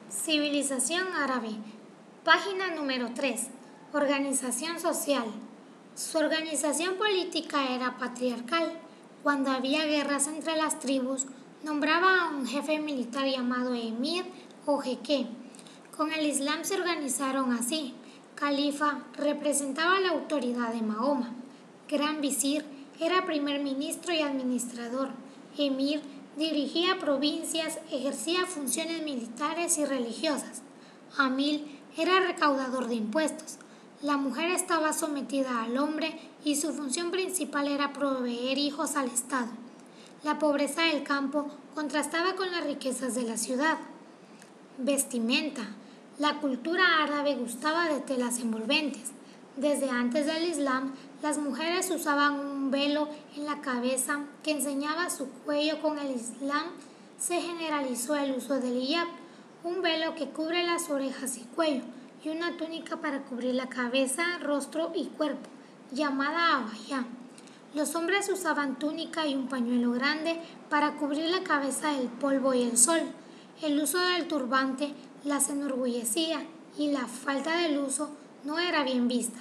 Civilización árabe. Página número 3. Organización social. Su organización política era patriarcal. Cuando había guerras entre las tribus, nombraba a un jefe militar llamado emir o jeque. Con el Islam se organizaron así. Califa representaba la autoridad de Mahoma. Gran visir era primer ministro y administrador. Emir dirigía provincias, ejercía funciones militares y religiosas. Amil era recaudador de impuestos. La mujer estaba sometida al hombre y su función principal era proveer hijos al Estado. La pobreza del campo contrastaba con las riquezas de la ciudad. Vestimenta. La cultura árabe gustaba de telas envolventes. Desde antes del Islam, las mujeres usaban un velo en la cabeza que enseñaba su cuello. Con el Islam se generalizó el uso del hiyab, un velo que cubre las orejas y cuello, y una túnica para cubrir la cabeza, rostro y cuerpo, llamada abaya. Los hombres usaban túnica y un pañuelo grande para cubrir la cabeza del polvo y el sol. El uso del turbante las enorgullecía y la falta del uso no era bien vista.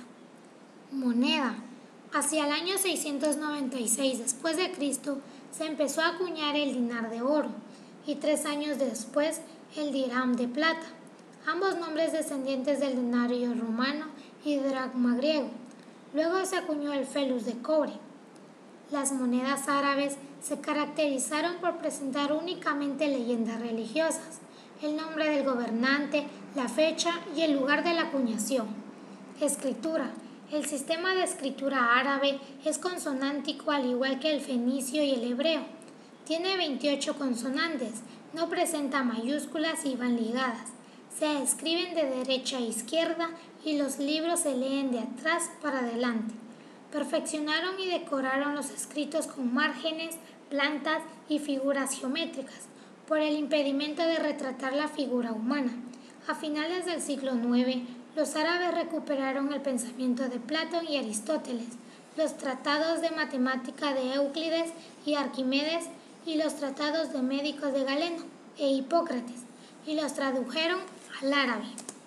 Moneda. Hacia el año 696 después de Cristo se empezó a acuñar el dinar de oro y 3 años después el dirham de plata, ambos nombres descendientes del denario romano y dracma griego. Luego se acuñó el felus de cobre. Las monedas árabes se caracterizaron por presentar únicamente leyendas religiosas, el nombre del gobernante, la fecha y el lugar de la acuñación. Escritura. El sistema de escritura árabe es consonántico al igual que el fenicio y el hebreo. Tiene 28 consonantes, no presenta mayúsculas y van ligadas. Se escriben de derecha a izquierda y los libros se leen de atrás para adelante. Perfeccionaron y decoraron los escritos con márgenes, plantas y figuras geométricas, por el impedimento de retratar la figura humana. A finales del siglo IX, los árabes recuperaron el pensamiento de Platón y Aristóteles, los tratados de matemática de Euclides y Arquímedes y los tratados de médicos de Galeno e Hipócrates, y los tradujeron al árabe.